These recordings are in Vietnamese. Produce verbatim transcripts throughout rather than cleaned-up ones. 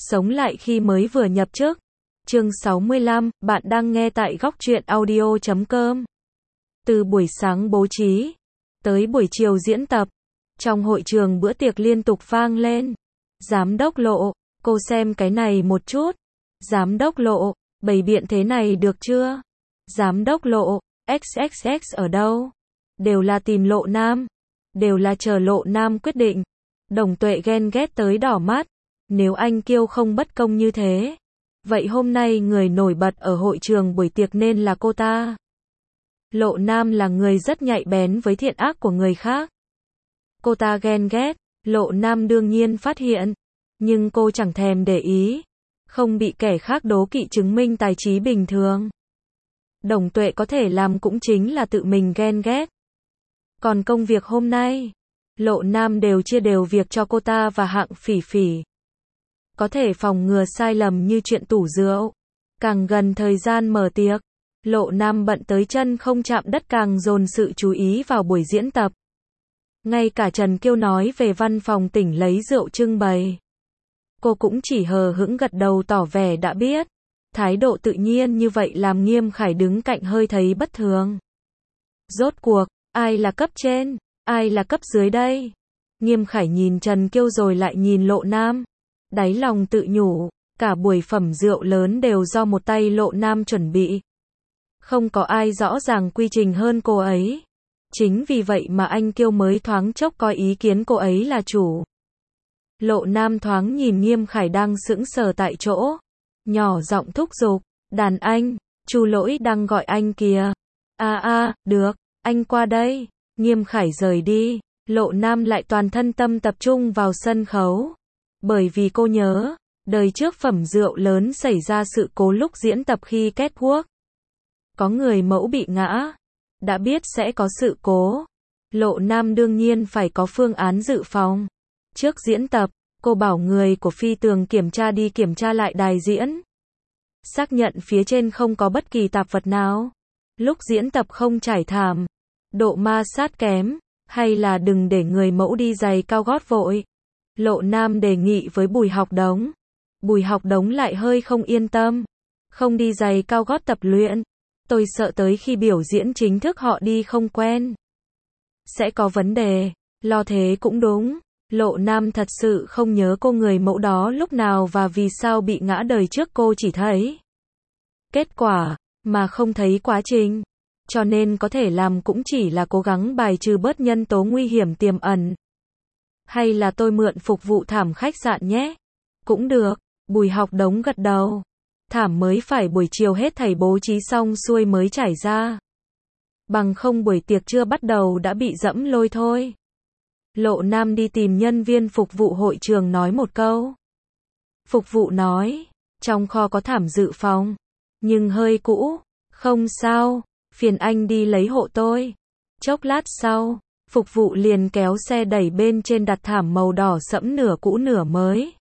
Sống lại khi mới vừa nhập chức. Chương sáu mươi lăm, bạn đang nghe tại góc truyện audio chấm com. Từ buổi sáng bố trí, tới buổi chiều diễn tập, trong hội trường bữa tiệc liên tục vang lên. Giám đốc Lộ, cô xem cái này một chút. Giám đốc Lộ, bày biện thế này được chưa? Giám đốc Lộ, ích ích ích ở đâu? Đều là tìm Lộ Nam. Đều là chờ Lộ Nam quyết định. Đồng Tuệ ghen ghét tới đỏ mắt. Nếu anh Kiêu không bất công như thế, vậy hôm nay người nổi bật ở hội trường buổi tiệc nên là cô ta. Lộ Nam là người rất nhạy bén với thiện ác của người khác. Cô ta ghen ghét, Lộ Nam đương nhiên phát hiện, nhưng cô chẳng thèm để ý, không bị kẻ khác đố kỵ chứng minh tài trí bình thường. Đồng Tuệ có thể làm cũng chính là tự mình ghen ghét. Còn công việc hôm nay, Lộ Nam đều chia đều việc cho cô ta và Hạng Phỉ Phỉ. Có thể phòng ngừa sai lầm như chuyện tủ rượu. Càng gần thời gian mở tiệc, Lộ Nam bận tới chân không chạm đất càng dồn sự chú ý vào buổi diễn tập. Ngay cả Trần Kiêu nói về văn phòng tỉnh lấy rượu trưng bày, cô cũng chỉ hờ hững gật đầu tỏ vẻ đã biết. Thái độ tự nhiên như vậy làm Nghiêm Khải đứng cạnh hơi thấy bất thường. Rốt cuộc, ai là cấp trên, ai là cấp dưới đây? Nghiêm Khải nhìn Trần Kiêu rồi lại nhìn Lộ Nam. Đáy lòng tự nhủ, cả buổi phẩm rượu lớn đều do một tay Lộ Nam chuẩn bị. Không có ai rõ ràng quy trình hơn cô ấy. Chính vì vậy mà anh Kiêu mới thoáng chốc coi ý kiến cô ấy là chủ. Lộ Nam thoáng nhìn Nghiêm Khải đang sững sờ tại chỗ, nhỏ giọng thúc giục, đàn anh, Chu Lỗi đang gọi anh kìa. A a, được, anh qua đây. Nghiêm Khải rời đi, Lộ Nam lại toàn thân tâm tập trung vào sân khấu. Bởi vì cô nhớ, đời trước phẩm rượu lớn xảy ra sự cố lúc diễn tập khi catwalk. Có người mẫu bị ngã. Đã biết sẽ có sự cố, Lộ Nam đương nhiên phải có phương án dự phòng. Trước diễn tập, cô bảo người của Phi Tường kiểm tra đi kiểm tra lại đài diễn. Xác nhận phía trên không có bất kỳ tạp vật nào. Lúc diễn tập không trải thảm, độ ma sát kém, hay là đừng để người mẫu đi giày cao gót vội. Lộ Nam đề nghị với Bùi Học Đống. Bùi Học Đống lại hơi không yên tâm. Không đi giày cao gót tập luyện. Tôi sợ tới khi biểu diễn chính thức họ đi không quen. Sẽ có vấn đề. Lo thế cũng đúng. Lộ Nam thật sự không nhớ cô người mẫu đó lúc nào và vì sao bị ngã đời trước cô chỉ thấy kết quả, mà không thấy quá trình. Cho nên có thể làm cũng chỉ là cố gắng bài trừ bớt nhân tố nguy hiểm tiềm ẩn. Hay là tôi mượn phục vụ thảm khách sạn nhé? Cũng được, Bùi Học Đống gật đầu. Thảm mới phải buổi chiều hết thảy bố trí xong xuôi mới trải ra. Bằng không buổi tiệc chưa bắt đầu đã bị dẫm lôi thôi. Lộ Nam đi tìm nhân viên phục vụ hội trường nói một câu. Phục vụ nói, trong kho có thảm dự phòng, nhưng hơi cũ, không sao, phiền anh đi lấy hộ tôi. Chốc lát sau, phục vụ liền kéo xe đẩy bên trên đặt thảm màu đỏ sẫm nửa cũ nửa mới.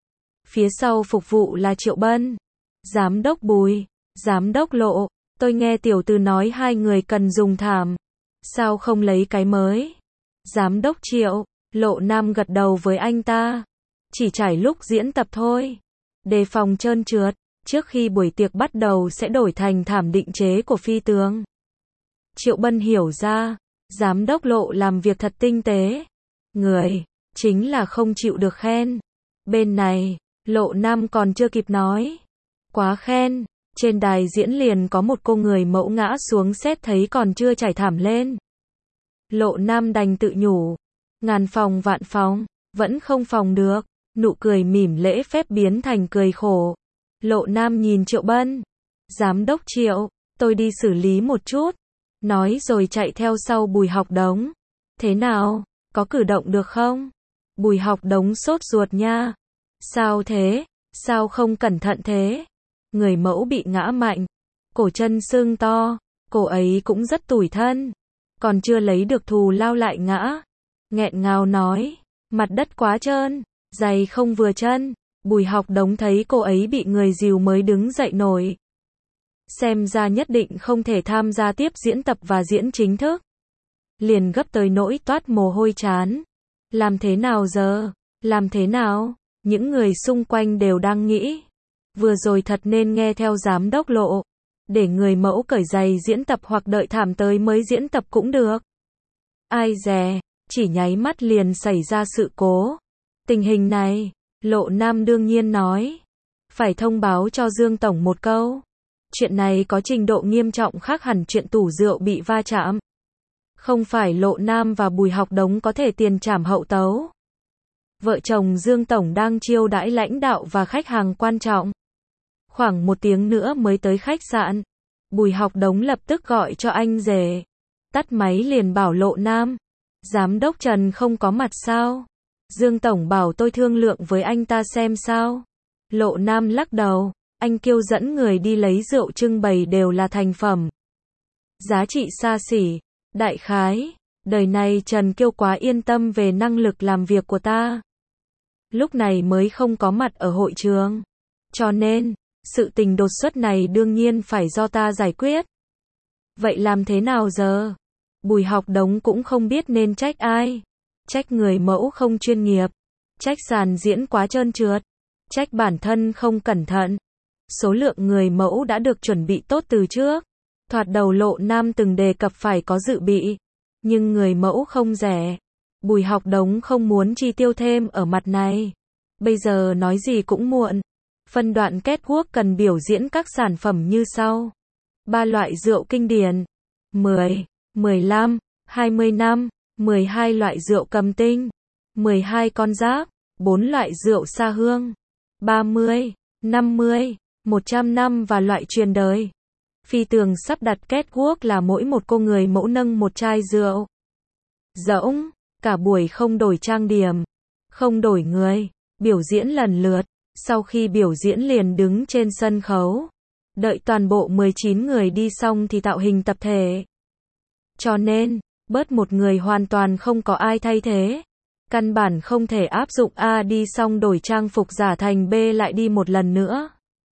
Phía sau phục vụ là Triệu Bân. Giám đốc Bùi, giám đốc Lộ, tôi nghe tiểu từ nói hai người cần dùng thảm. Sao không lấy cái mới? Giám đốc Triệu, Lộ Nam gật đầu với anh ta. Chỉ trải lúc diễn tập thôi. Đề phòng trơn trượt, trước khi buổi tiệc bắt đầu sẽ đổi thành thảm định chế của Phi Tường. Triệu Bân hiểu ra, giám đốc Lộ làm việc thật tinh tế. Người, chính là không chịu được khen. Bên này, Lộ Nam còn chưa kịp nói. Quá khen, trên đài diễn liền có một cô người mẫu ngã xuống xét thấy còn chưa trải thảm lên. Lộ Nam đành tự nhủ, ngàn phòng vạn phòng, vẫn không phòng được, nụ cười mỉm lễ phép biến thành cười khổ. Lộ Nam nhìn Triệu Bân, giám đốc Triệu, tôi đi xử lý một chút, nói rồi chạy theo sau Bùi Học Đống. Thế nào, có cử động được không? Bùi Học Đống sốt ruột nha. Sao thế, sao không cẩn thận thế? Người mẫu bị ngã mạnh, cổ chân sưng to, cô ấy cũng rất tủi thân, còn chưa lấy được thù lao lại ngã. Nghẹn ngào nói, mặt đất quá trơn, giày không vừa chân. Bùi Học Đống thấy cô ấy bị người dìu mới đứng dậy nổi. Xem ra nhất định không thể tham gia tiếp diễn tập và diễn chính thức. Liền gấp tới nỗi toát mồ hôi trán. Làm thế nào giờ? Làm thế nào? Những người xung quanh đều đang nghĩ, vừa rồi thật nên nghe theo giám đốc Lộ, để người mẫu cởi giày diễn tập hoặc đợi thảm tới mới diễn tập cũng được. Ai dè, chỉ nháy mắt liền xảy ra sự cố. Tình hình này, Lộ Nam đương nhiên nói, phải thông báo cho Dương Tổng một câu. Chuyện này có trình độ nghiêm trọng khác hẳn chuyện tủ rượu bị va chạm. Không phải Lộ Nam và Bùi Học Đống có thể tiền trảm hậu tấu. Vợ chồng Dương Tổng đang chiêu đãi lãnh đạo và khách hàng quan trọng. Khoảng một tiếng nữa mới tới khách sạn. Bùi Học Đống lập tức gọi cho anh rể. Tắt máy liền bảo Lộ Nam. Giám đốc Trần không có mặt sao? Dương Tổng bảo tôi thương lượng với anh ta xem sao. Lộ Nam lắc đầu. Anh kêu dẫn người đi lấy rượu trưng bày đều là thành phẩm. Giá trị xa xỉ. Đại khái, đời này Trần Kiêu quá yên tâm về năng lực làm việc của ta. Lúc này mới không có mặt ở hội trường. Cho nên, sự tình đột xuất này đương nhiên phải do ta giải quyết. Vậy làm thế nào giờ? Bùi Học Đống cũng không biết nên trách ai. Trách người mẫu không chuyên nghiệp. Trách sàn diễn quá trơn trượt. Trách bản thân không cẩn thận. Số lượng người mẫu đã được chuẩn bị tốt từ trước. Thoạt đầu Lộ Nam từng đề cập phải có dự bị. Nhưng người mẫu không rẻ. Bùi Học Đống không muốn chi tiêu thêm ở mặt này. Bây giờ nói gì cũng muộn. Phân đoạn catwalk cần biểu diễn các sản phẩm như sau. Ba loại rượu kinh điển. mười, mười lăm, hai mươi năm. mười hai loại rượu cầm tinh. mười hai con giáp. bốn loại rượu xa hương. ba mươi, năm mươi, một trăm năm và loại truyền đời. Phi tường sắp đặt catwalk là mỗi một cô người mẫu nâng một chai rượu. Rỗng, cả buổi không đổi trang điểm, không đổi người, biểu diễn lần lượt, sau khi biểu diễn liền đứng trên sân khấu. Đợi toàn bộ mười chín người đi xong thì tạo hình tập thể. Cho nên, bớt một người hoàn toàn không có ai thay thế. Căn bản không thể áp dụng A đi xong đổi trang phục giả thành B lại đi một lần nữa.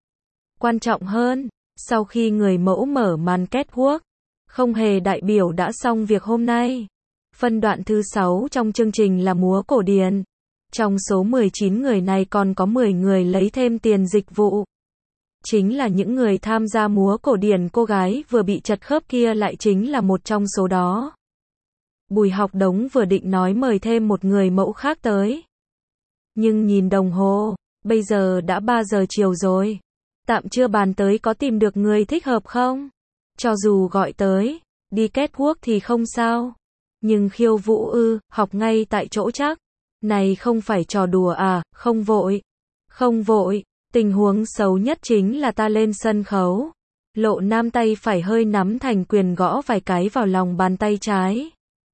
Quan trọng hơn, sau khi người mẫu mở màn catwalk, không hề đại biểu đã xong việc hôm nay. Phân đoạn thứ sáu trong chương trình là múa cổ điển. Trong số mười chín người này còn có mười người lấy thêm tiền dịch vụ. Chính là những người tham gia múa cổ điển, cô gái vừa bị chật khớp kia lại chính là một trong số đó. Bùi Học Đống vừa định nói mời thêm một người mẫu khác tới. Nhưng nhìn đồng hồ, bây giờ đã ba giờ chiều rồi. Tạm chưa bàn tới có tìm được người thích hợp không. Cho dù gọi tới, đi catwalk thì không sao. Nhưng khiêu vũ ư, học ngay tại chỗ chắc. Này không phải trò đùa à, không vội. Không vội, tình huống xấu nhất chính là ta lên sân khấu. Lộ Nam tay phải hơi nắm thành quyền gõ vài cái vào lòng bàn tay trái.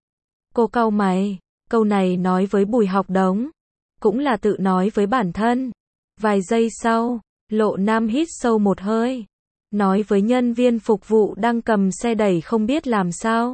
Cô cau mày, câu này nói với Bùi Học Đống. Cũng là tự nói với bản thân. Vài giây sau, Lộ Nam hít sâu một hơi. Nói với nhân viên phục vụ đang cầm xe đẩy không biết làm sao.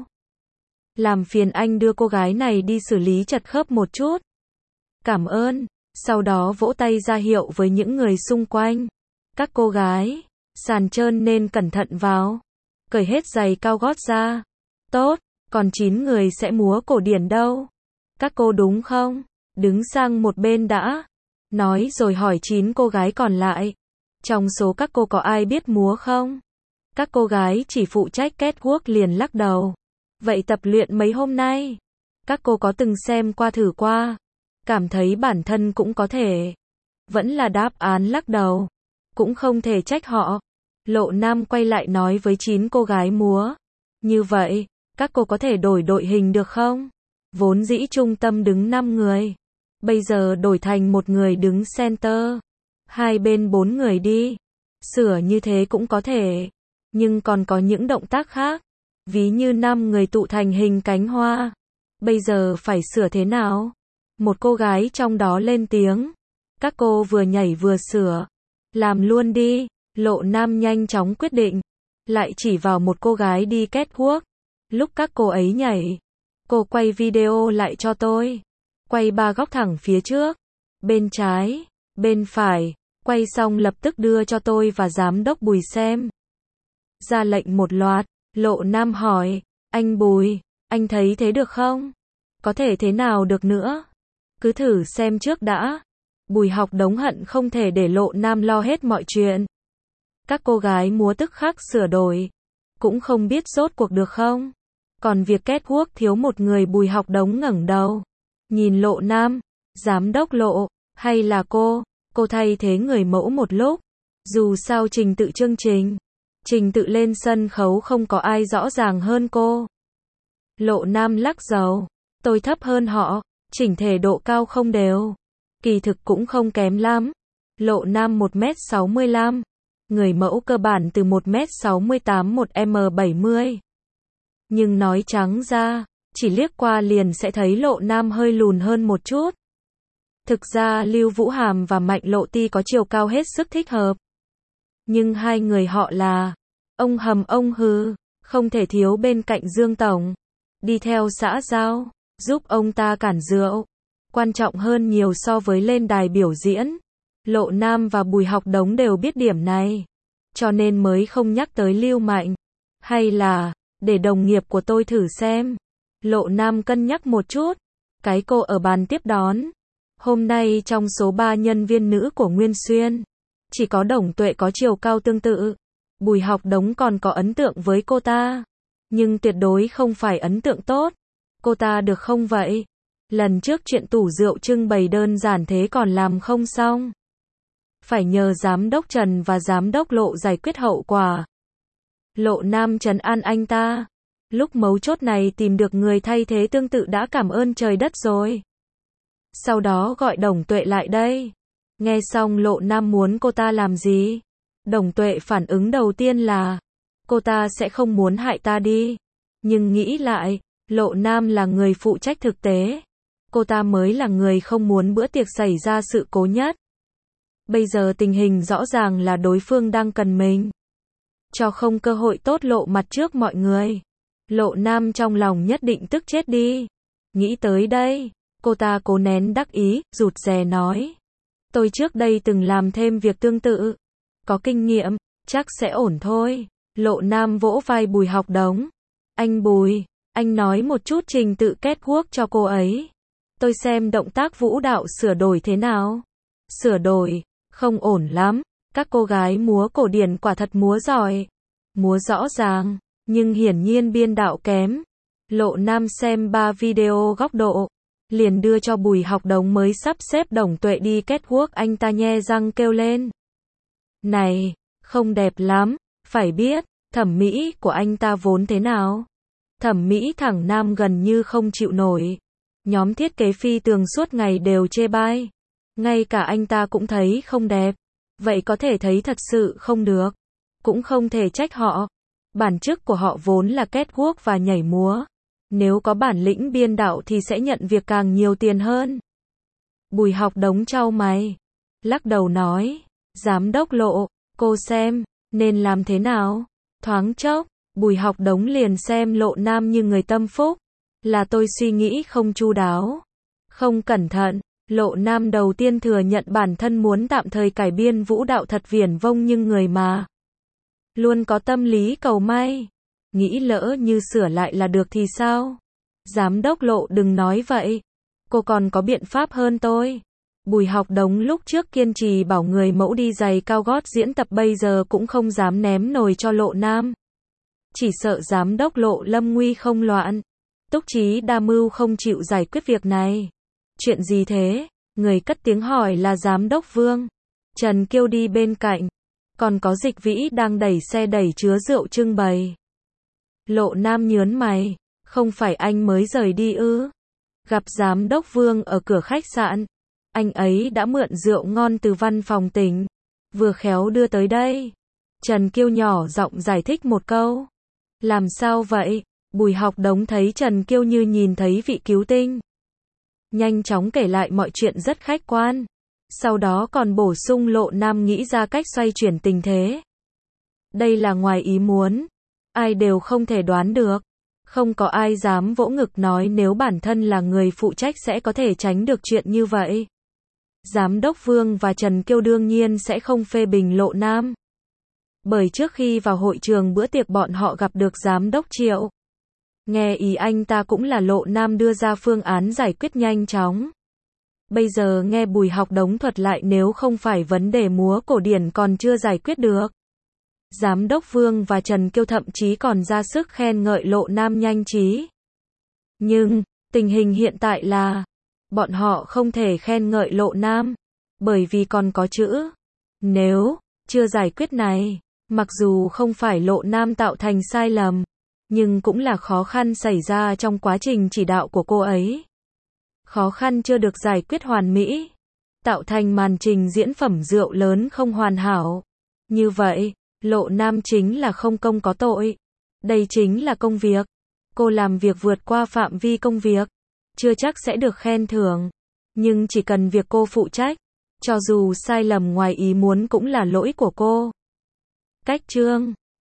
Làm phiền anh đưa cô gái này đi xử lý chật khớp một chút. Cảm ơn. Sau đó vỗ tay ra hiệu với những người xung quanh. Các cô gái, sàn trơn nên cẩn thận vào. Cởi hết giày cao gót ra. Tốt, còn chín người sẽ múa cổ điển đâu? Các cô đúng không? Đứng sang một bên đã. Nói rồi hỏi chín cô gái còn lại. Trong số các cô có ai biết múa không? Các cô gái chỉ phụ trách catwalk liền lắc đầu. Vậy tập luyện mấy hôm nay? Các cô có từng xem qua thử qua? Cảm thấy bản thân cũng có thể. Vẫn là đáp án lắc đầu. Cũng không thể trách họ. Lộ Nam quay lại nói với chín cô gái múa. Như vậy, các cô có thể đổi đội hình được không? Vốn dĩ trung tâm đứng năm người. Bây giờ đổi thành một người đứng center. Hai bên bốn người đi. Sửa như thế cũng có thể. Nhưng còn có những động tác khác. Ví như năm người tụ thành hình cánh hoa. Bây giờ phải sửa thế nào? Một cô gái trong đó lên tiếng. Các cô vừa nhảy vừa sửa. Làm luôn đi. Lộ Nam nhanh chóng quyết định. Lại chỉ vào một cô gái đi catwalk. Lúc các cô ấy nhảy, cô quay video lại cho tôi. Quay ba góc thẳng phía trước, bên trái, bên phải. Quay xong lập tức đưa cho tôi và giám đốc Bùi xem. Ra lệnh một loạt. Lộ Nam hỏi, anh Bùi, anh thấy thế được không? Có thể thế nào được nữa? Cứ thử xem trước đã. Bùi Học Đống hận không thể để Lộ Nam lo hết mọi chuyện. Các cô gái múa tức khắc sửa đổi. Cũng không biết rốt cuộc được không. Còn việc catwalk thiếu một người. Bùi Học Đống ngẩng đầu. Nhìn Lộ Nam. Giám đốc Lộ. Hay là cô. Cô thay thế người mẫu một lúc. Dù sao trình tự chương trình. Trình tự lên sân khấu không có ai rõ ràng hơn cô. Lộ Nam lắc đầu. Tôi thấp hơn họ. Chỉnh thể độ cao không đều. Kỳ thực cũng không kém lắm. Lộ Nam một mét sáu mươi lăm. Người mẫu cơ bản từ một mét sáu mươi tám một mét bảy mươi. Nhưng nói trắng ra, chỉ liếc qua liền sẽ thấy Lộ Nam hơi lùn hơn một chút. Thực ra Lưu Vũ Hàm và Mạnh Lộ Ti có chiều cao hết sức thích hợp. Nhưng hai người họ là ông hầm ông hư, không thể thiếu bên cạnh Dương Tổng. Đi theo xã giao, giúp ông ta cản rượu. Quan trọng hơn nhiều so với lên đài biểu diễn. Lộ Nam và Bùi Học Đống đều biết điểm này. Cho nên mới không nhắc tới Lưu Mạnh. Hay là, để đồng nghiệp của tôi thử xem. Lộ Nam cân nhắc một chút. Cái cô ở bàn tiếp đón. Hôm nay trong số ba nhân viên nữ của Nguyên Xuyên, chỉ có Đồng Tuệ có chiều cao tương tự. Bùi Học Đống còn có ấn tượng với cô ta. Nhưng tuyệt đối không phải ấn tượng tốt. Cô ta được không vậy? Lần trước chuyện tủ rượu trưng bày đơn giản thế còn làm không xong. Phải nhờ giám đốc Trần và giám đốc Lộ giải quyết hậu quả. Lộ Nam trấn an anh ta. Lúc mấu chốt này tìm được người thay thế tương tự đã cảm ơn trời đất rồi. Sau đó gọi Đồng Tuệ lại đây. Nghe xong Lộ Nam muốn cô ta làm gì? Đồng Tuệ phản ứng đầu tiên là cô ta sẽ không muốn hại ta đi. Nhưng nghĩ lại, Lộ Nam là người phụ trách thực tế. Cô ta mới là người không muốn bữa tiệc xảy ra sự cố nhất. Bây giờ tình hình rõ ràng là đối phương đang cần mình. Cho không cơ hội tốt lộ mặt trước mọi người. Lộ Nam trong lòng nhất định tức chết đi. Nghĩ tới đây, cô ta cố nén đắc ý, rụt rè nói. Tôi trước đây từng làm thêm việc tương tự. Có kinh nghiệm, chắc sẽ ổn thôi. Lộ Nam vỗ vai Bùi Học Đống. Anh Bùi, anh nói một chút trình tự catwalk cho cô ấy. Tôi xem động tác vũ đạo sửa đổi thế nào. Sửa đổi, không ổn lắm. Các cô gái múa cổ điển quả thật múa giỏi. Múa rõ ràng, nhưng hiển nhiên biên đạo kém. Lộ Nam xem ba video góc độ. Liền đưa cho Bùi Học Đống mới sắp xếp Đồng Tuệ đi catwalk, anh ta nhe răng kêu lên. Này, không đẹp lắm, phải biết, thẩm mỹ của anh ta vốn thế nào. Thẩm mỹ thẳng nam gần như không chịu nổi. Nhóm thiết kế phi tường suốt ngày đều chê bai. Ngay cả anh ta cũng thấy không đẹp. Vậy có thể thấy thật sự không được. Cũng không thể trách họ. Bản chức của họ vốn là catwalk và nhảy múa. Nếu có bản lĩnh biên đạo thì sẽ nhận việc càng nhiều tiền hơn. Bùi Học Đống chau mày. Lắc đầu nói. Giám đốc Lộ, cô xem, nên làm thế nào? Thoáng chốc, Bùi Học Đống liền xem Lộ Nam như người tâm phúc. Là tôi suy nghĩ không chu đáo. Không cẩn thận. Lộ Nam đầu tiên thừa nhận bản thân muốn tạm thời cải biên vũ đạo thật viển vông, nhưng người mà luôn có tâm lý cầu may. Nghĩ lỡ như sửa lại là được thì sao? Giám đốc Lộ đừng nói vậy. Cô còn có biện pháp hơn tôi. Bùi Học Đống lúc trước kiên trì bảo người mẫu đi giày cao gót diễn tập, bây giờ cũng không dám ném nồi cho Lộ Nam. Chỉ sợ giám đốc Lộ lâm nguy không loạn. Túc trí đa mưu không chịu giải quyết việc này. Chuyện gì thế? Người cất tiếng hỏi là giám đốc Vương. Trần Kiêu đi bên cạnh. Còn có Dịch Vĩ đang đẩy xe đẩy chứa rượu trưng bày. Lộ Nam nhớn mày. Không phải anh mới rời đi ư? Gặp giám đốc Vương ở cửa khách sạn. Anh ấy đã mượn rượu ngon từ văn phòng tỉnh. Vừa khéo đưa tới đây. Trần Kiêu nhỏ giọng giải thích một câu. Làm sao vậy? Bùi Học Đống thấy Trần Kiêu như nhìn thấy vị cứu tinh. Nhanh chóng kể lại mọi chuyện rất khách quan. Sau đó còn bổ sung Lộ Nam nghĩ ra cách xoay chuyển tình thế. Đây là ngoài ý muốn. Ai đều không thể đoán được. Không có ai dám vỗ ngực nói nếu bản thân là người phụ trách sẽ có thể tránh được chuyện như vậy. Giám đốc Vương và Trần Kiêu đương nhiên sẽ không phê bình Lộ Nam. Bởi trước khi vào hội trường bữa tiệc bọn họ gặp được giám đốc Triệu. Nghe ý anh ta cũng là Lộ Nam đưa ra phương án giải quyết nhanh chóng. Bây giờ nghe Bùi Học Đống thuật lại nếu không phải vấn đề múa cổ điển còn chưa giải quyết được. Giám đốc Vương và Trần Kiêu thậm chí còn ra sức khen ngợi Lộ Nam nhanh trí. Nhưng, tình hình hiện tại là, bọn họ không thể khen ngợi Lộ Nam, bởi vì còn có chữ nếu, chưa giải quyết này. Mặc dù không phải Lộ Nam tạo thành sai lầm, nhưng cũng là khó khăn xảy ra trong quá trình chỉ đạo của cô ấy. Khó khăn chưa được giải quyết hoàn mỹ, tạo thành màn trình diễn phẩm rượu lớn không hoàn hảo. Như vậy, Lộ Nam chính là không công có tội. Đây chính là công việc. Cô làm việc vượt qua phạm vi công việc, chưa chắc sẽ được khen thưởng. Nhưng chỉ cần việc cô phụ trách, cho dù sai lầm ngoài ý muốn cũng là lỗi của cô. Cách chương